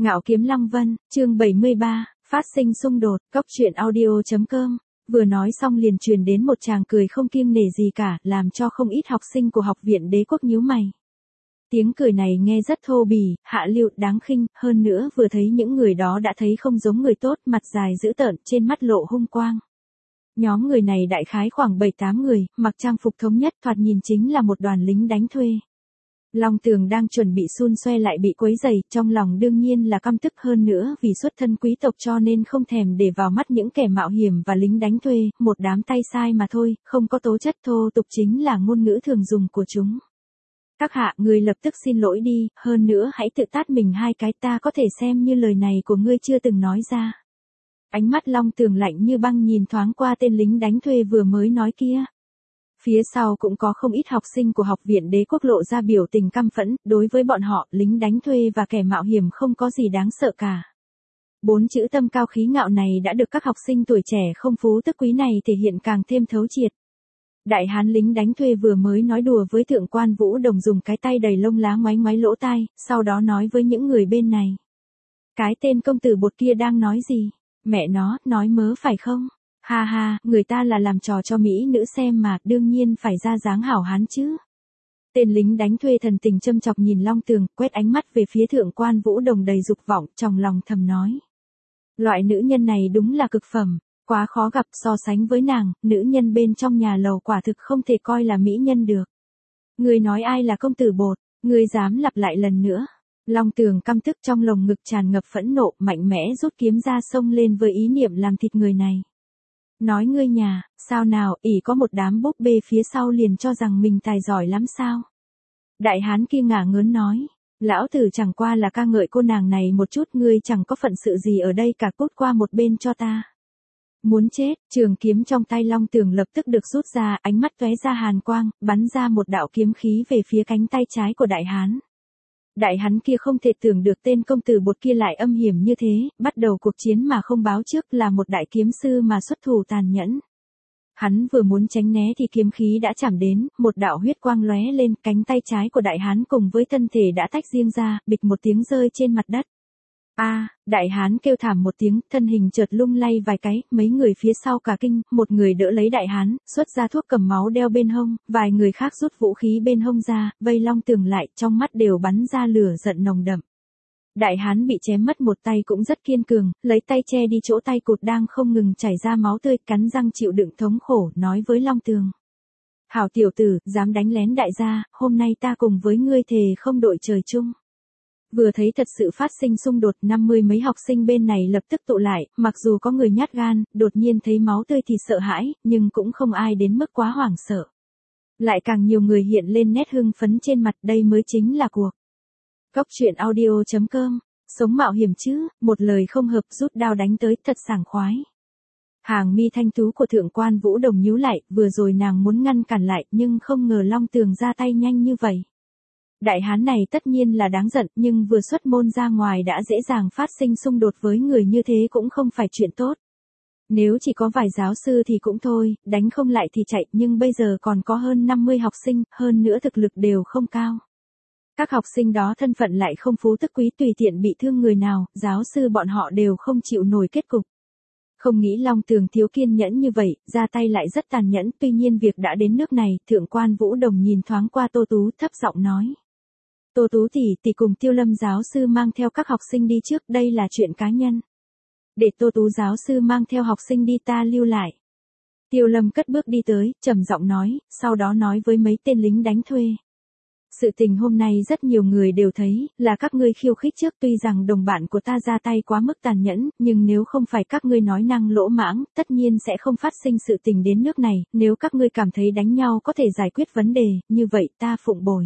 Ngạo Kiếm Lăng Vân, chương 73, phát sinh xung đột, cốc truyện audio.com. Vừa nói xong liền truyền đến một tràng cười không kiêng nể gì cả, làm cho không ít học sinh của học viện Đế Quốc nhíu mày. Tiếng cười này nghe rất thô bỉ, hạ lưu, đáng khinh, hơn nữa vừa thấy những người đó đã thấy không giống người tốt, mặt dài dữ tợn, trên mắt lộ hung quang. Nhóm người này đại khái khoảng 7-8 người, mặc trang phục thống nhất, thoạt nhìn chính là một đoàn lính đánh thuê. Long Tường đang chuẩn bị xun xoe lại bị quấy rầy, trong lòng đương nhiên là căm tức, hơn nữa vì xuất thân quý tộc cho nên không thèm để vào mắt những kẻ mạo hiểm và lính đánh thuê, một đám tay sai mà thôi, không có tố chất, thô tục chính là ngôn ngữ thường dùng của chúng. Các hạ, ngươi lập tức xin lỗi đi, hơn nữa hãy tự tát mình 2 cái, ta có thể xem như lời này của ngươi chưa từng nói ra. Ánh mắt Long Tường lạnh như băng nhìn thoáng qua tên lính đánh thuê vừa mới nói kia. Phía sau cũng có không ít học sinh của học viện Đế Quốc lộ ra biểu tình căm phẫn, đối với bọn họ, lính đánh thuê và kẻ mạo hiểm không có gì đáng sợ cả. 4 chữ tâm cao khí ngạo này đã được các học sinh tuổi trẻ không phú tức quý này thể hiện càng thêm thấu triệt. Đại hán lính đánh thuê vừa mới nói đùa với thượng quan Vũ Đồng dùng cái tay đầy lông lá ngoáy ngoáy lỗ tai, sau đó nói với những người bên này. Cái tên công tử bột kia đang nói gì? Mẹ nó, nói mớ phải không? Ha ha, người ta là làm trò cho mỹ nữ xem mà, đương nhiên phải ra dáng hảo hán chứ. Tên lính đánh thuê thần tình châm chọc nhìn Long Tường, quét ánh mắt về phía thượng quan Vũ Đồng đầy dục vọng, trong lòng thầm nói. Loại nữ nhân này đúng là cực phẩm, quá khó gặp, so sánh với nàng, nữ nhân bên trong nhà lầu quả thực không thể coi là mỹ nhân được. Người nói ai là công tử bột, người dám lặp lại lần nữa. Long Tường căm tức, trong lồng ngực tràn ngập phẫn nộ, mạnh mẽ rút kiếm ra xông lên với ý niệm làm thịt người này. Nói ngươi nhà, sao nào, ỷ có một đám búp bê phía sau liền cho rằng mình tài giỏi lắm sao? Đại hán kia ngả ngớn nói, lão tử chẳng qua là ca ngợi cô nàng này một chút, ngươi chẳng có phận sự gì ở đây cả, cút qua một bên cho ta. Muốn chết, trường kiếm trong tay Long Tường lập tức được rút ra, ánh mắt tóe ra hàn quang, bắn ra một đạo kiếm khí về phía cánh tay trái của đại hán. Đại hán kia không thể tưởng được tên công tử bột kia lại âm hiểm như thế, bắt đầu cuộc chiến mà không báo trước, là một đại kiếm sư mà xuất thủ tàn nhẫn. Hắn vừa muốn tránh né thì kiếm khí đã chạm đến, một đạo huyết quang lóe lên, cánh tay trái của đại hán cùng với thân thể đã tách riêng ra, bịch một tiếng rơi trên mặt đất. Đại hán kêu thảm một tiếng, thân hình chợt lung lay vài cái, mấy người phía sau cả kinh, một người đỡ lấy đại hán, xuất ra thuốc cầm máu đeo bên hông, vài người khác rút vũ khí bên hông ra, vây Long Tường lại, trong mắt đều bắn ra lửa giận nồng đậm. Đại hán bị chém mất một tay cũng rất kiên cường, lấy tay che đi chỗ tay cụt đang không ngừng chảy ra máu tươi, cắn răng chịu đựng thống khổ, nói với Long Tường. Hảo tiểu tử, dám đánh lén đại gia, hôm nay ta cùng với ngươi thề không đội trời chung. Vừa thấy thật sự phát sinh xung đột, 50 mấy học sinh bên này lập tức tụ lại, mặc dù có người nhát gan, đột nhiên thấy máu tươi thì sợ hãi, nhưng cũng không ai đến mức quá hoảng sợ. Lại càng nhiều người hiện lên nét hưng phấn trên mặt, đây mới chính là cuộc. Cốc truyện audio.com, sống mạo hiểm chứ, một lời không hợp rút đao đánh tới, thật sảng khoái. Hàng mi thanh tú của thượng quan Vũ Đồng nhíu lại, vừa rồi nàng muốn ngăn cản lại, nhưng không ngờ Long Tường ra tay nhanh như vậy. Đại hán này tất nhiên là đáng giận, nhưng vừa xuất môn ra ngoài đã dễ dàng phát sinh xung đột với người như thế cũng không phải chuyện tốt. Nếu chỉ có vài giáo sư thì cũng thôi, đánh không lại thì chạy, nhưng bây giờ còn có hơn 50 học sinh, hơn nữa thực lực đều không cao. Các học sinh đó thân phận lại không phú tức quý, tùy tiện bị thương người nào, giáo sư bọn họ đều không chịu nổi kết cục. Không nghĩ Long Tường thiếu kiên nhẫn như vậy, ra tay lại rất tàn nhẫn, tuy nhiên việc đã đến nước này, thượng quan Vũ Đồng nhìn thoáng qua Tô Tú, thấp giọng nói. Tô Tú tỷ cùng Tiêu Lâm giáo sư mang theo các học sinh đi trước, đây là chuyện cá nhân. Để Tô Tú giáo sư mang theo học sinh đi, ta lưu lại. Tiêu Lâm cất bước đi tới, trầm giọng nói, sau đó nói với mấy tên lính đánh thuê. Sự tình hôm nay rất nhiều người đều thấy, là các ngươi khiêu khích trước, tuy rằng đồng bạn của ta ra tay quá mức tàn nhẫn, nhưng nếu không phải các ngươi nói năng lỗ mãng, tất nhiên sẽ không phát sinh sự tình đến nước này, nếu các ngươi cảm thấy đánh nhau có thể giải quyết vấn đề, như vậy ta phụng bồi.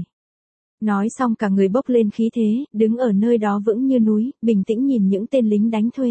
Nói xong cả người bốc lên khí thế, đứng ở nơi đó vững như núi, bình tĩnh nhìn những tên lính đánh thuê.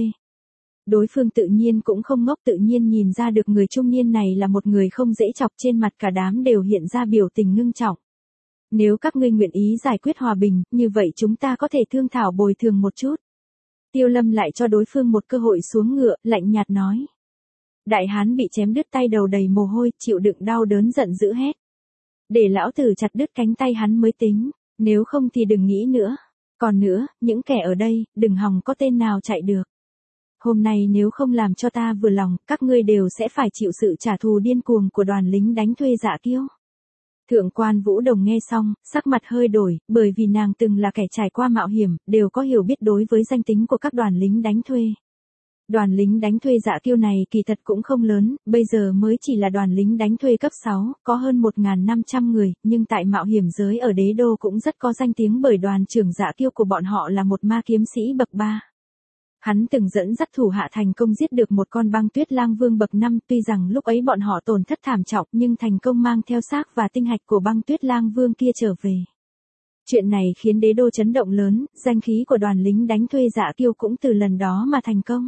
Đối phương tự nhiên cũng không ngốc, tự nhiên nhìn ra được người trung niên này là một người không dễ chọc, trên mặt cả đám đều hiện ra biểu tình ngưng trọng. Nếu các ngươi nguyện ý giải quyết hòa bình, như vậy chúng ta có thể thương thảo bồi thường một chút. Tiêu Lâm lại cho đối phương một cơ hội xuống ngựa, lạnh nhạt nói. Đại hán bị chém đứt tay, đầu đầy mồ hôi, chịu đựng đau đớn giận dữ hét. Để lão tử chặt đứt cánh tay hắn mới tính, nếu không thì đừng nghĩ nữa. Còn nữa, những kẻ ở đây, đừng hòng có tên nào chạy được. Hôm nay nếu không làm cho ta vừa lòng, các ngươi đều sẽ phải chịu sự trả thù điên cuồng của đoàn lính đánh thuê Dạ Kiêu. Thượng quan Vũ Đồng nghe xong, sắc mặt hơi đổi, bởi vì nàng từng là kẻ trải qua mạo hiểm, đều có hiểu biết đối với danh tính của các đoàn lính đánh thuê. Đoàn lính đánh thuê Dạ Kiêu này kỳ thật cũng không lớn, bây giờ mới chỉ là đoàn lính đánh thuê cấp 6, có hơn 1.500 người, nhưng tại mạo hiểm giới ở đế đô cũng rất có danh tiếng bởi đoàn trưởng Dạ Kiêu của bọn họ là một ma kiếm sĩ bậc 3. Hắn từng dẫn dắt thủ hạ thành công giết được một con băng tuyết lang vương bậc 5, tuy rằng lúc ấy bọn họ tổn thất thảm trọng nhưng thành công mang theo xác và tinh hạch của băng tuyết lang vương kia trở về. Chuyện này khiến đế đô chấn động lớn, danh khí của đoàn lính đánh thuê Dạ Kiêu cũng từ lần đó mà thành công.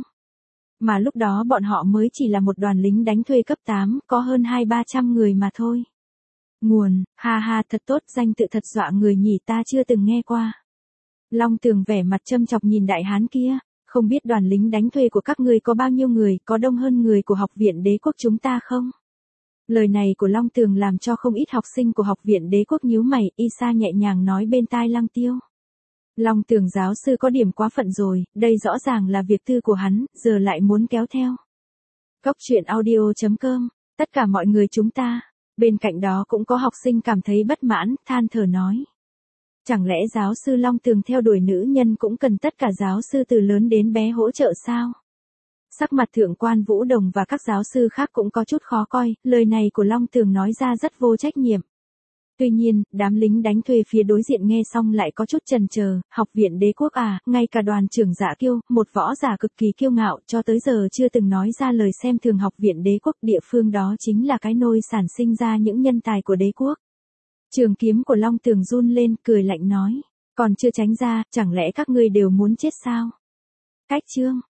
Mà lúc đó bọn họ mới chỉ là một đoàn lính đánh thuê cấp 8, có hơn 200-300 người mà thôi. Nguồn, ha ha thật tốt, danh tự thật dọa người nhỉ, ta chưa từng nghe qua. Long Tường vẻ mặt châm chọc nhìn đại hán kia, không biết đoàn lính đánh thuê của các ngươi có bao nhiêu người, có đông hơn người của học viện đế quốc chúng ta không? Lời này của Long Tường làm cho không ít học sinh của học viện đế quốc nhíu mày, y sa nhẹ nhàng nói bên tai Lăng Tiêu. Long Tường giáo sư có điểm quá phận rồi, đây rõ ràng là việc tư của hắn, giờ lại muốn kéo theo. Cốc truyện audio.com, tất cả mọi người chúng ta. Bên cạnh đó cũng có học sinh cảm thấy bất mãn, than thở nói. Chẳng lẽ giáo sư Long Tường theo đuổi nữ nhân cũng cần tất cả giáo sư từ lớn đến bé hỗ trợ sao? Sắc mặt thượng quan Vũ Đồng và các giáo sư khác cũng có chút khó coi, lời này của Long Tường nói ra rất vô trách nhiệm. Tuy nhiên, đám lính đánh thuê phía đối diện nghe xong lại có chút chần chờ, học viện đế quốc à, ngay cả đoàn trưởng Dạ Kiêu, một võ giả cực kỳ kiêu ngạo cho tới giờ chưa từng nói ra lời xem thường học viện đế quốc, địa phương đó chính là cái nôi sản sinh ra những nhân tài của đế quốc. Trường kiếm của Long Tường run lên, cười lạnh nói, còn chưa tránh ra, chẳng lẽ các ngươi đều muốn chết sao? Cách chương